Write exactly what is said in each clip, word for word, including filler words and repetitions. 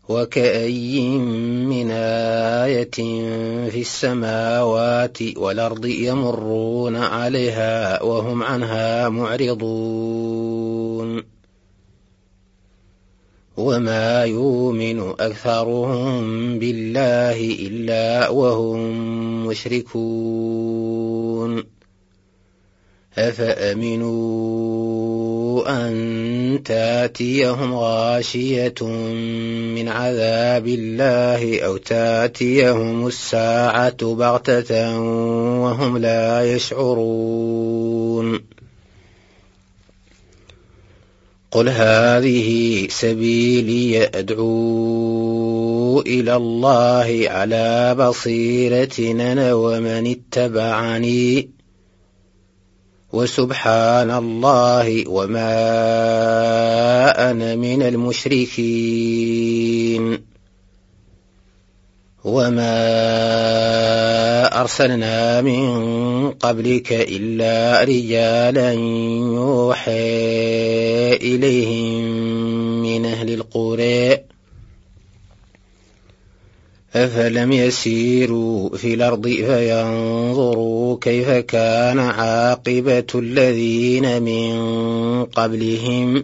وكأي من آية في السماوات والأرض يمرون عليها وهم عنها معرضون وما يؤمن أكثرهم بالله إلا وهم مشركون أفأمنوا أن تأتيهم غاشية من عذاب الله أو تأتيهم الساعة بغتة وهم لا يشعرون قل هذه سبيلي أدعو إلى الله على بصيرة أنا ومن اتبعني وسبحان الله وما أنا من المشركين وما أرسلنا من قبلك إلا رجالا يوحى إليهم من أهل القرى أفلم يسيروا في الأرض فينظروا كيف كان عاقبة الذين من قبلهم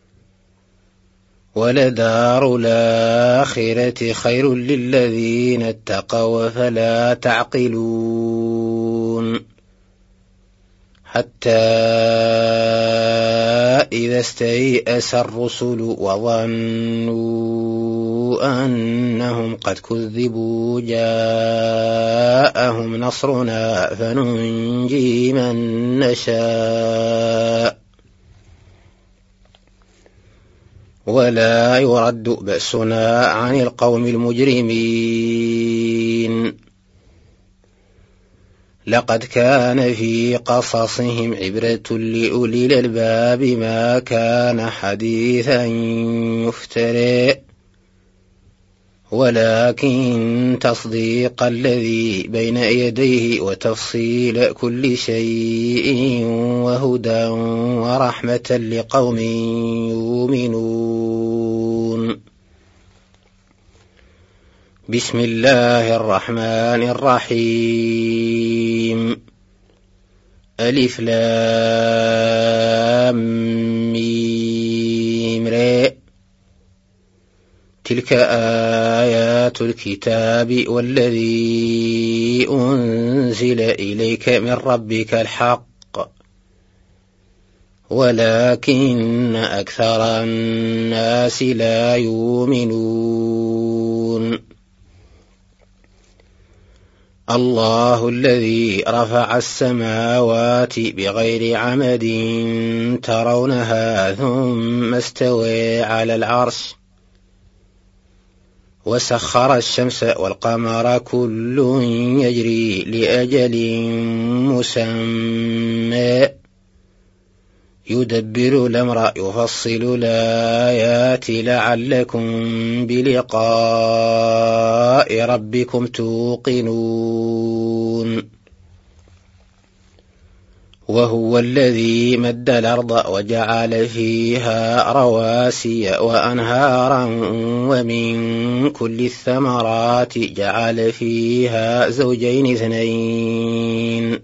ولدار الآخرة خير للذين اتقوا فلا تعقلون حتى إذا استيأس الرسل وظنوا أنهم قد كذبوا جاءهم نصرنا فننجي من نشاء ولا يرد بأسنا عن القوم المجرمين لقد كان في قصصهم عبرة لأولي الألباب ما كان حديثا يفترى ولكن تصديق الذي بين يديه وتفصيل كل شيء وهدى ورحمة لقوم يؤمنون بسم الله الرحمن الرحيم ألف لام ميم را تلك آيات الكتاب والذي أنزل إليك من ربك الحق ولكن أكثر الناس لا يؤمنون الله الذي رفع السماوات بغير عمد ترونها ثم استوى على العرش وسخر الشمس والقمر كل يجري لأجل مسمى يدبر الأمر يفصل الآيات لعلكم بلقاء ربكم توقنون وهو الذي مد الأرض وجعل فيها رواسي وأنهارا ومن كل الثمرات جعل فيها زوجين اثنين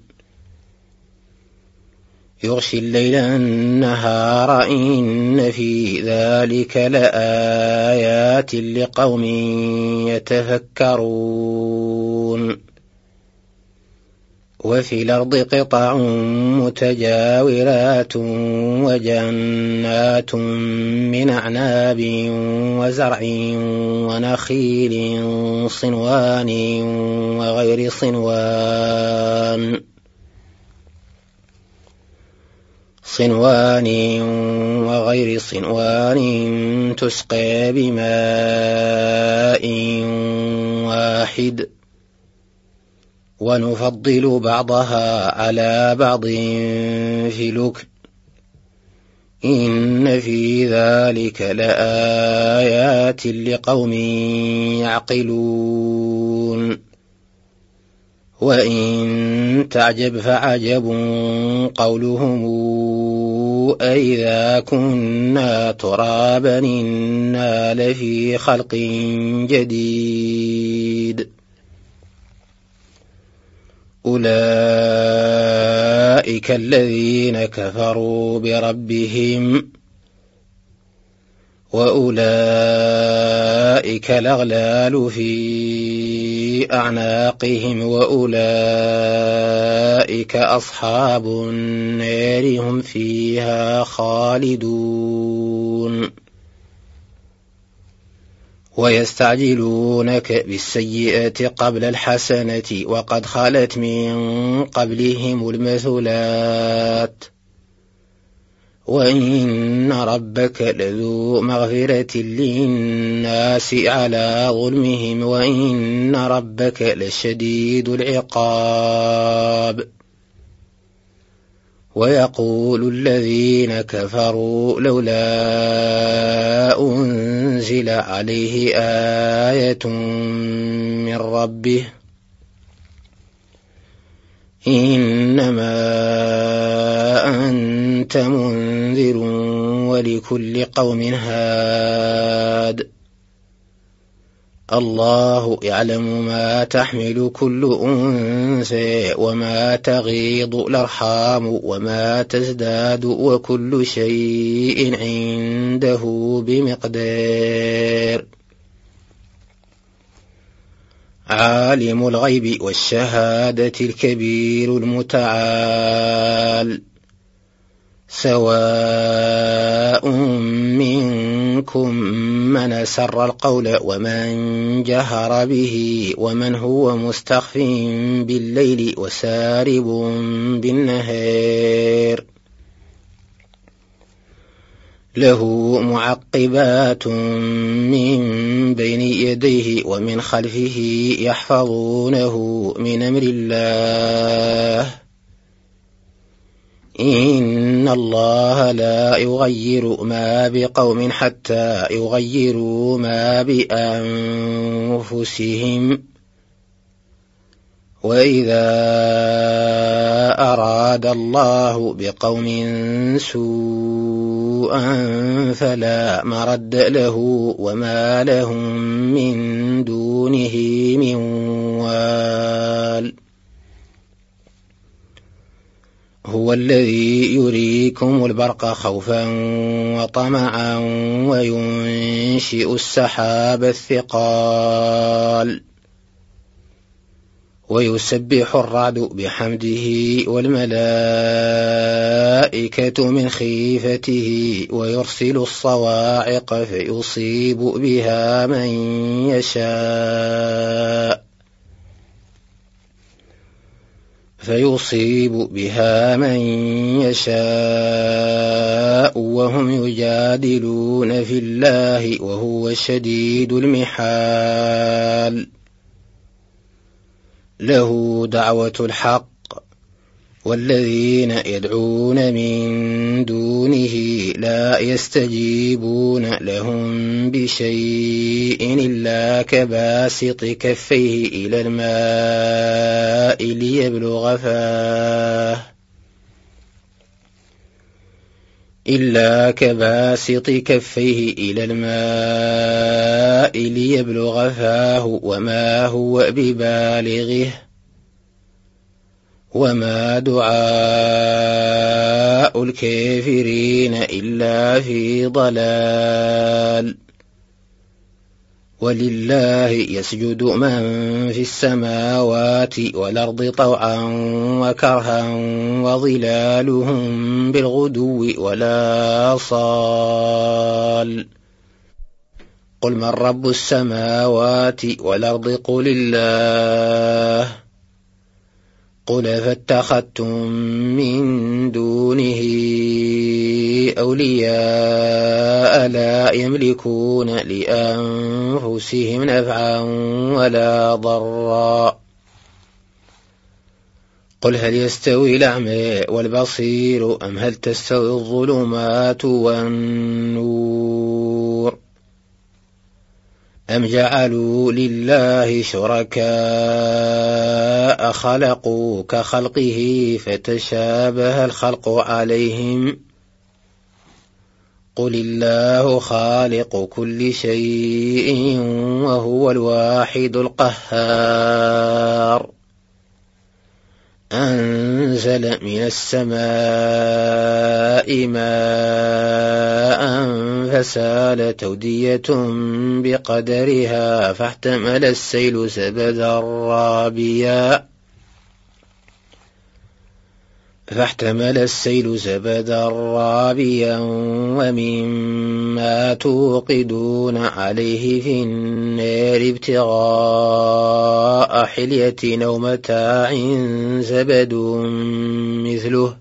يغشي الليل النهار إن في ذلك لآيات لقوم يتفكرون وفي الأرض قطع متجاورات وجنات من أعناب وزرع ونخيل صنوان وغير صنوان صنوان وغير صنوان تسقى بماء واحد ونفضل بعضها على بعض في الأكل إن في ذلك لآيات لقوم يعقلون وإن تعجب فعجب قولهم أئذا كنا ترابا إنا لفي خلق جديد أولئك الذين كفروا بربهم وأولئك الأغلال في أعناقهم وأولئك أصحاب النار هم فيها خالدون ويستعجلونك بالسيئة قبل الحسنة وقد خلت من قبلهم المثلات وإن ربك لذو مغفرة للناس على ظلمهم وإن ربك لشديد العقاب ويقول الذين كفروا لولا أنزل عليه آية من ربه إنما أنت منذر ولكل قوم هاد الله يعلم ما تحمل كل أنثى وما تغيض الأرحام وما تزداد وكل شيء عنده بمقدار عالم الغيب والشهادة الكبير المتعال سواء منكم من سر القول ومن جهر به ومن هو مستخف بالليل وسارب بالنهار له معقبات من بين يديه ومن خلفه يحفظونه من أمر الله إن الله لا يغير ما بقوم حتى يغيروا ما بأنفسهم وإذا أراد الله بقوم سوءا فلا مرد له وما لهم من دونه من وال هو الذي يريكم البرق خوفا وطمعا وينشئ السحاب الثقال ويسبح الرعد بحمده والملائكة من خيفته ويرسل الصواعق فيصيب بها من يشاء فيصيب بها من يشاء وهم يجادلون في الله وهو شديد المحال له دعوة الحق والذين يدعون من دونه لا يستجيبون لهم بشيء إلا كباسط كفيه إلى الماء ليبلغ فاه إلا كباسط كفيه إلى الماء ليبلغ فاه وما هو ببالغه وما دعاء الكافرين إلا في ضلال ولله يسجد من في السماوات والأرض طوعا وكرها وظلالهم بالغدو ولا صال قل من رب السماوات والأرض قل الله قل فاتخذتم من دونه أولياء لا يملكون لأنفسهم نفعا ولا ضرا قل هل يستوي الأعمى والبصير أم هل تستوي الظلمات والنور أم جعلوا لله شركاء خلقوا كخلقه فتشابه الخلق عليهم قل الله خالق كل شيء وهو الواحد القهار أنزل من السماء ماء فسال تودية بقدرها فاحتمل السيل زبدا رابيا فاحتمل السيل زبدا رابيا ومما توقدون عليه في النار ابتغاء حلية أو متاع زبد مثله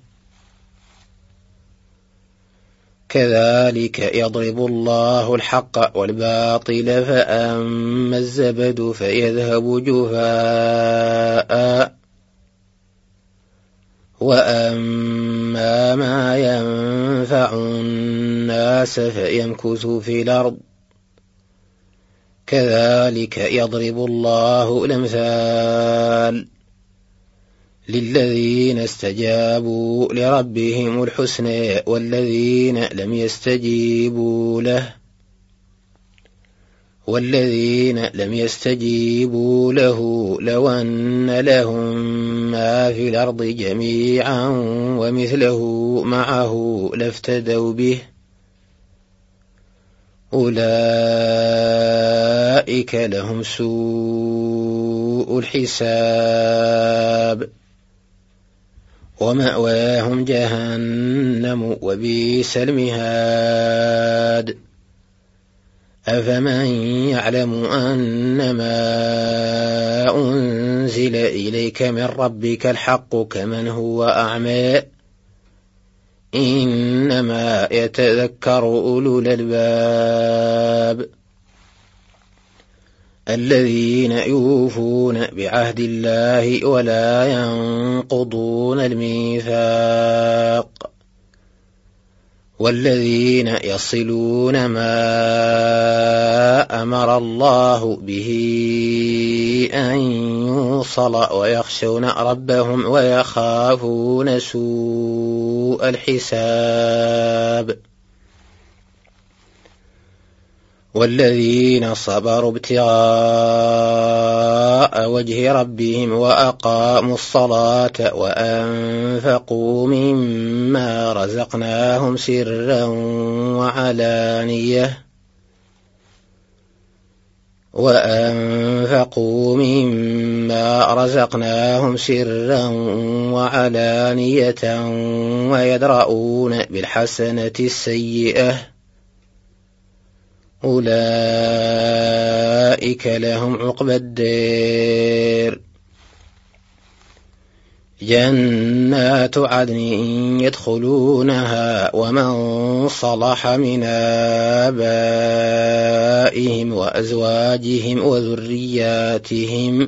كذلك يضرب الله الحق والباطل فأما الزبد فيذهب جفاء وأما ما ينفع الناس فيمكث في الأرض كذلك يضرب الله الأمثال للذين استجابوا لربهم الحسنى والذين لم يستجيبوا له والذين لم يستجيبوا له لو أن لهم ما في الأرض جميعا ومثله معه لافتدوا به أولئك لهم سوء الحساب ومأواهم جهنم وبئس المهاد أفمن يعلم أنما أنزل إليك من ربك الحق كمن هو أعمى إنما يتذكر أولو الألباب الذين يوفون بعهد الله ولا ينقضون الميثاق والذين يصلون ما أمر الله به أن يوصل ويخشون ربهم ويخافون سوء الحساب والذين صبروا ابتغاء وجه ربهم وأقاموا الصلاة وأنفقوا مما رزقناهم سرا وعلانية وأنفقوا مما رزقناهم سرا وعلانية ويدرؤون بالحسنة السيئة أولئك لهم عقبى الدار جنات عدن يدخلونها ومن صلح من آبائهم وأزواجهم وذرياتهم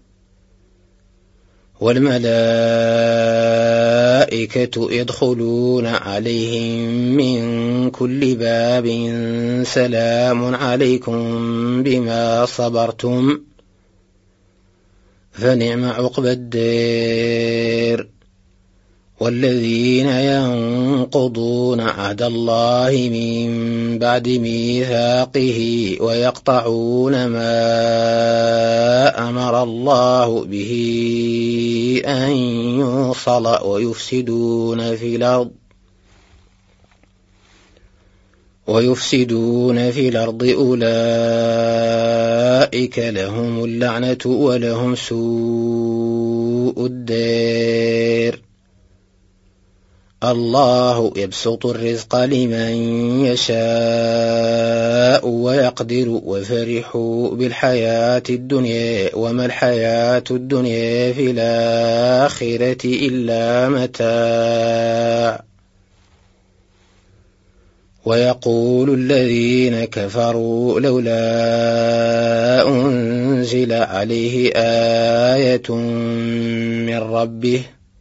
والملائكة يدخلون عليهم من كل باب سلام عليكم بما صبرتم فنعم عقبى الدار والذين ينقضون عهد الله من بعد ميثاقه ويقطعون ما أمر الله به أن يوصل ويفسدون في الأرض ويفسدون في الأرض أولئك لهم اللعنة ولهم سوء الدار الله يبسط الرزق لمن يشاء ويقدر وفرحوا بالحياة الدنيا وما الحياة الدنيا في الآخرة إلا متاع ويقول الذين كفروا لولا أنزل عليه آية من ربه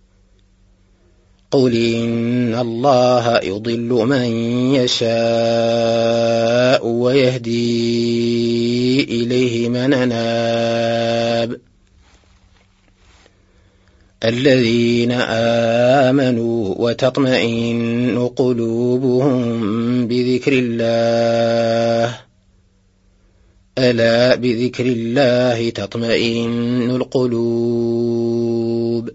قل إن الله يضل من يشاء ويهدي من أناب الذين آمنوا وتطمئن قلوبهم بذكر الله ألا بذكر الله تطمئن القلوب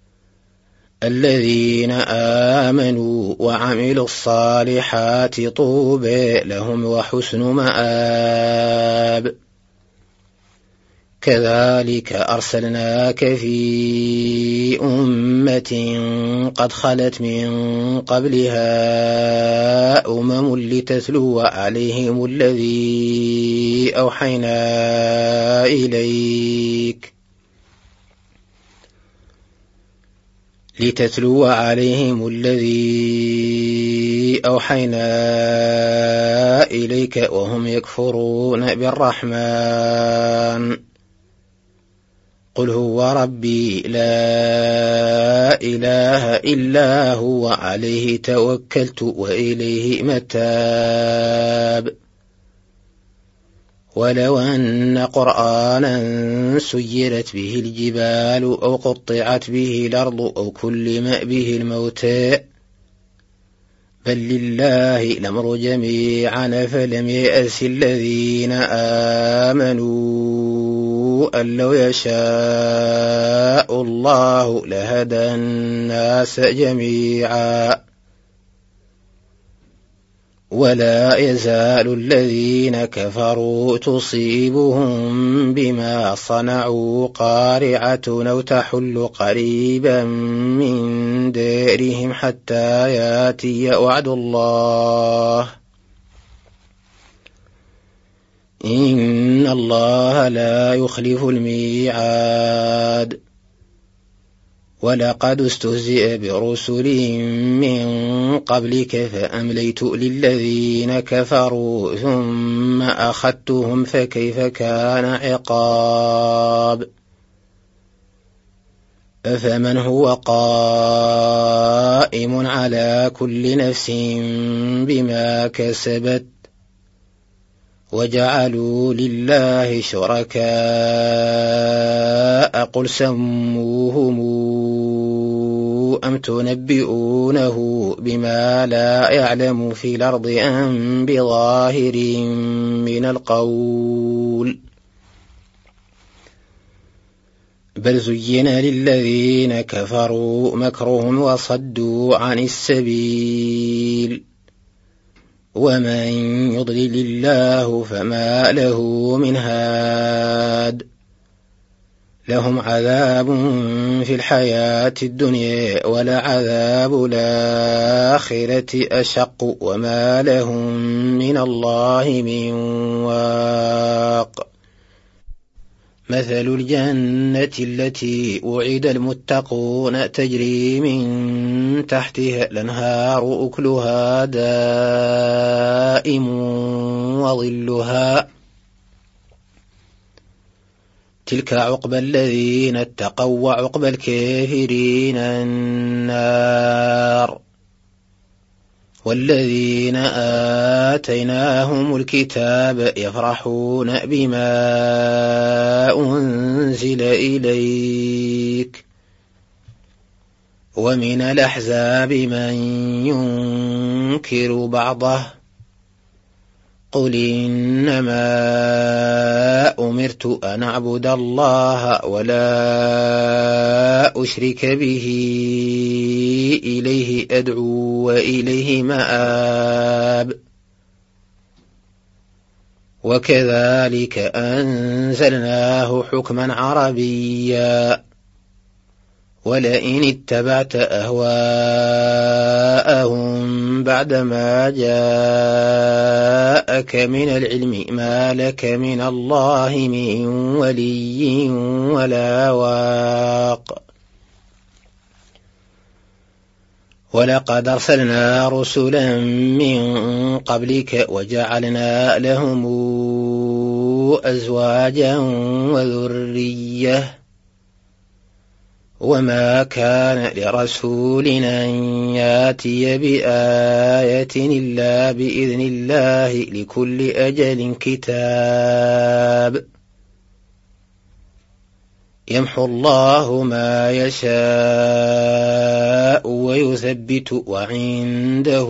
الذين آمنوا وعملوا الصالحات طوبى لهم وحسن مآب كذلك أرسلناك في أمة قد خلت من قبلها أمم لتتلو عليهم الذي أوحينا إليك لتتلو عليهم الذي أوحينا إليك وهم يكفرون بالرحمن قل هو ربي لا إله إلا هو عليه توكلت وإليه متاب ولو أن قرآنا سيرت به الجبال أو قطعت به الأرض أو كلم به الموتى بل لله الأمر جميعا فلم يأس الذين آمنوا أن لو يشاء الله لهدى الناس جميعا ولا يزال الذين كفروا تصيبهم بما صنعوا قارعة أو تحل قريبا من دارهم حتى ياتي وعد الله إن الله لا يخلف الميعاد ولقد استهزئ برسل من قبلك فأمليت للذين كفروا ثم أخذتهم فكيف كان عقاب أفمن هو قائم على كل نفس بما كسبت وجعلوا لله شركاء قل سموهم أم تنبئونه بما لا يعلم في الأرض أم بظاهر من القول بل زين للذين كفروا مكرهم وصدوا عن السبيل ومن يضلل الله فما له من هاد لهم عذاب في الحياة الدنيا ولعذاب الآخرة أشق وما لهم من الله من واق مثل الجنة التي وعد المتقون تجري من تحتها الأنهار أكلها دائم وظلها تلك عقبى الذين اتقوا وعقبى الكافرين النار والذين آتيناهم الكتاب يفرحون بما أنزل إليك ومن الأحزاب من ينكر بعضه قل إنما أمرت أن أعبد الله ولا أشرك به إليه أدعو وإليه مآب وكذلك أنزلناه حكما عربيا ولئن اتبعت أهواءهم بعدما جاءك من العلم ما لك من الله من ولي ولا واق ولقد أرسلنا رسلا من قبلك وجعلنا لهم أزواجا وذرية وما كان لرسول أن ياتي بآية إلا بإذن الله لكل أجل كتاب يمحو الله ما يشاء ويثبت وعنده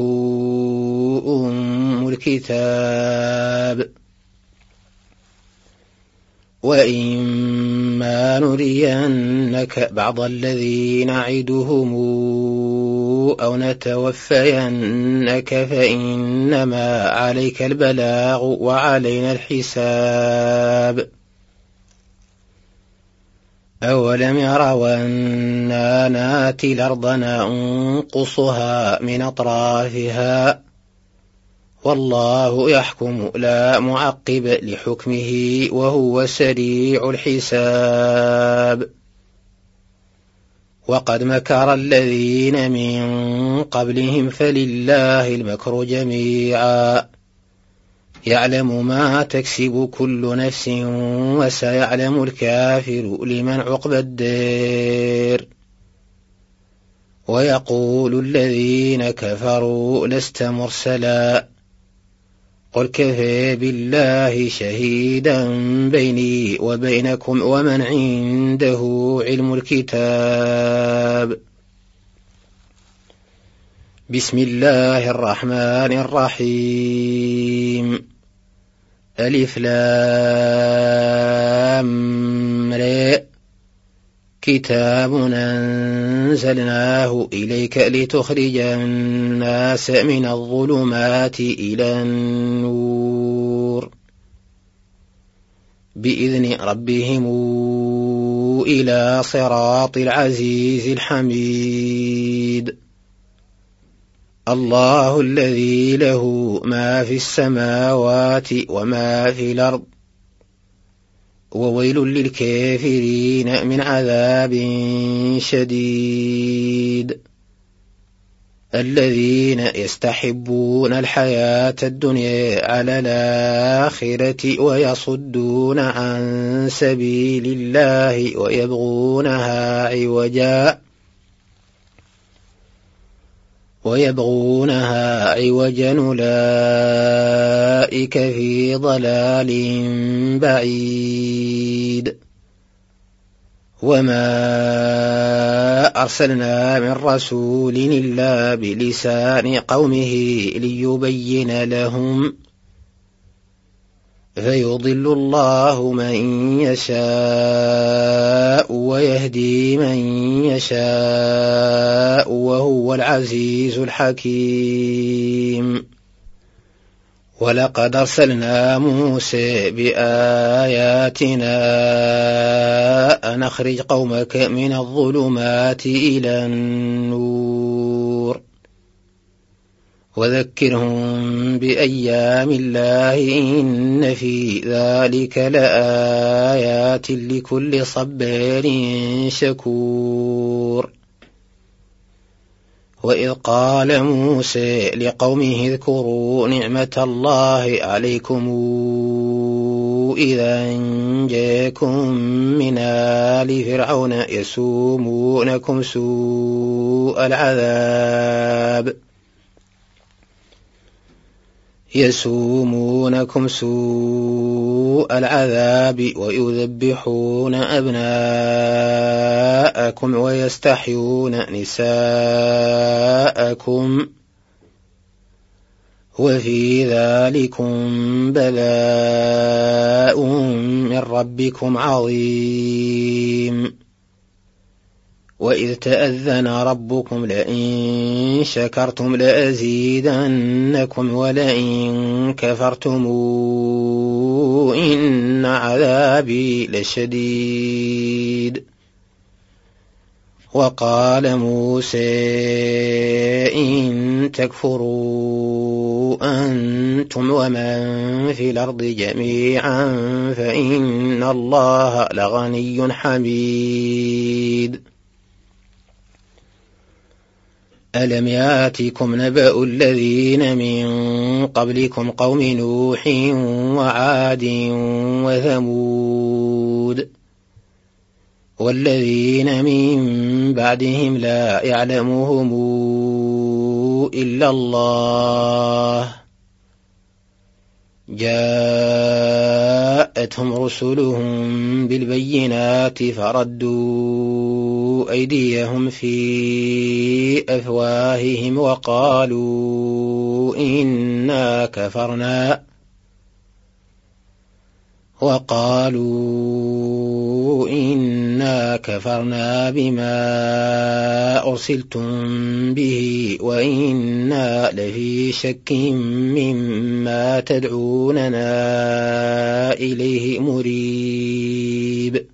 أم الكتاب وإما نرينك بعض الذي نعدهم أو نتوفينك فإنما عليك البلاغ وعلينا الحساب أولم يروا أنا ناتي الأرض ننقصها من أطرافها والله يحكم لا معقب لحكمه وهو سريع الحساب وقد مكر الذين من قبلهم فلله المكر جميعا يعلم ما تكسب كل نفس وسيعلم الكافر لمن عقبى الدار ويقول الذين كفروا لست مرسلا قل كفى بالله شهيدا بيني وبينكم ومن عنده علم الكتاب بسم الله الرحمن الرحيم ألف لام را كتاب أنزلناه إليك لتخرج الناس من الظلمات إلى النور بإذن ربهم إلى صراط العزيز الحميد الله الذي له ما في السماوات وما في الأرض وويل للكافرين من عذاب شديد الذين يستحبون الحياة الدنيا على الآخرة ويصدون عن سبيل الله ويبغونها عوجا ويبغونها عوجا أولئك في ضلال بعيد وما أرسلنا من رسول إلا بلسان قومه ليبين لهم فيضل الله من يشاء ويهدي من يشاء وهو العزيز الحكيم ولقد أرسلنا موسى بآياتنا أن أخرج قومك من الظلمات إلى النور وذكرهم بأيام الله إن في ذلك لآيات لكل صبار شكور وإذ قال موسى لقومه اذكروا نعمة الله عليكم إذا أنجاكم من آل فرعون يسومونكم سوء العذاب يسومونكم سوء العذاب ويذبحون أبناءكم ويستحيون نساءكم وفي ذلكم بلاء من ربكم عظيم وإذ تأذن ربكم لئن شكرتم لأزيدنكم ولئن كفرتم إن عذابي لشديد وقال موسى إن تكفروا أنتم ومن في الأرض جميعا فإن الله لغني حميد ألم ياتكم نبأ الذين من قبلكم قوم نوح وعاد وثمود والذين من بعدهم لا يعلمهم إلا الله جاءتهم رسلهم بالبينات فردوا أيديهم في أفواههم وقالوا إنا كفرنا وقالوا إنا كفرنا بما أرسلتم به وإنا لفي شك مما تدعوننا إليه مريب.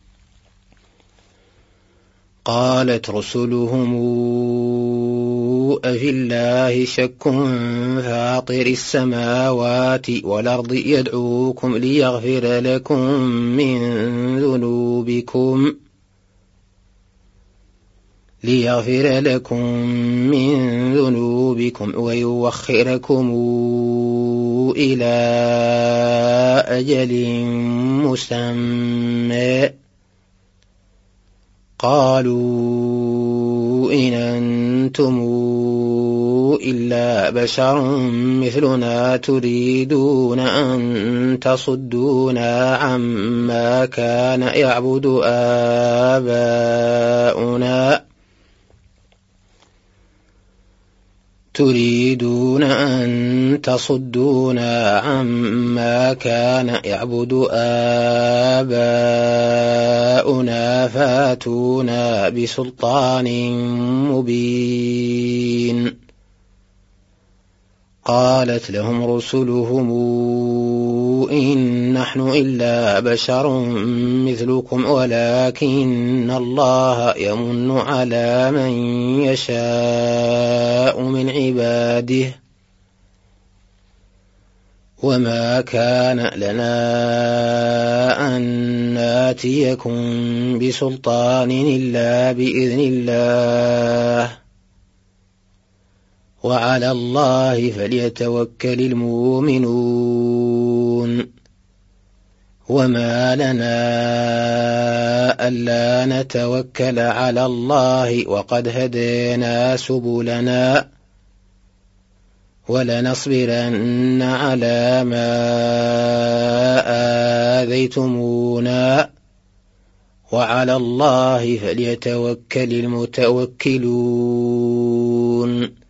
قالت رسلهم أفي الله شك فاطر السماوات والأرض يدعوكم ليغفر لكم من ذنوبكم ليغفر لكم من ذنوبكم ويوخركم إلى أجل مسمى. قالوا إن أنتم إلا بشر مثلنا تريدون أن تصدونا عما كان يعبد آباؤنا تريدون أن تصدونا عما كان يعبد آباؤنا فاتونا بسلطان مبين. قالت لهم رسلهم إن نحن إلا بشر مثلكم ولكن الله يمن على من يشاء من عباده وما كان لنا أن ناتيكم بسلطان إلا بإذن الله وعلى الله فليتوكل المؤمنون. وما لنا ألا نتوكل على الله وقد هدينا سبلنا ولنصبرن على ما آذيتمونا وعلى الله فليتوكل المتوكلون.